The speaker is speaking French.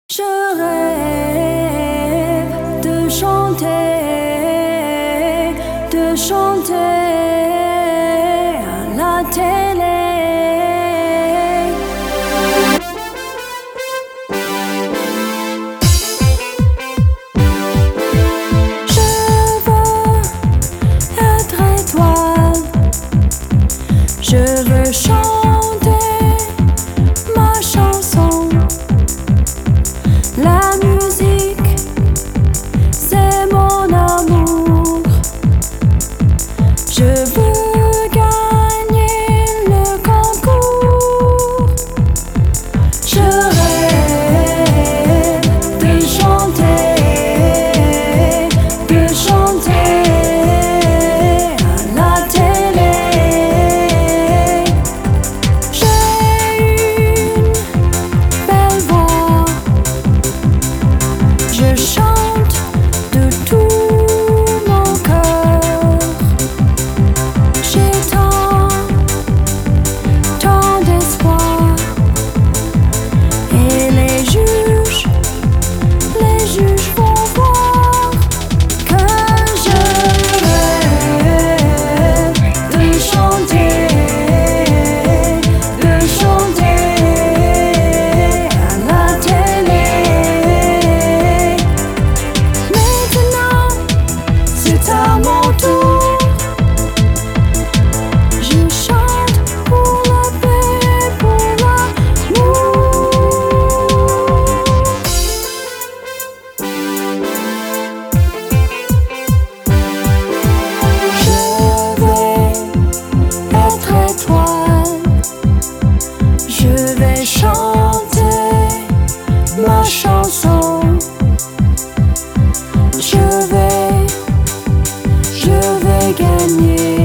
Je rêve de chanter à la télé. Je veux être étoile, je veux chanter ma chanson. La musique, c'est mon amour. Je veux gagner le concours. Je rêve de chanter à la télé. J'ai une belle voix. Je chante de tout mon cœur. J'ai tant d'espoir. Et les juges vont voir que je rêve de chanter à la télé. Maintenant, c'est à mon tour. Je chante pour la paix et pour l'amour. Je vais être étoile. Je vais chanter ma chanson. Je vais gagner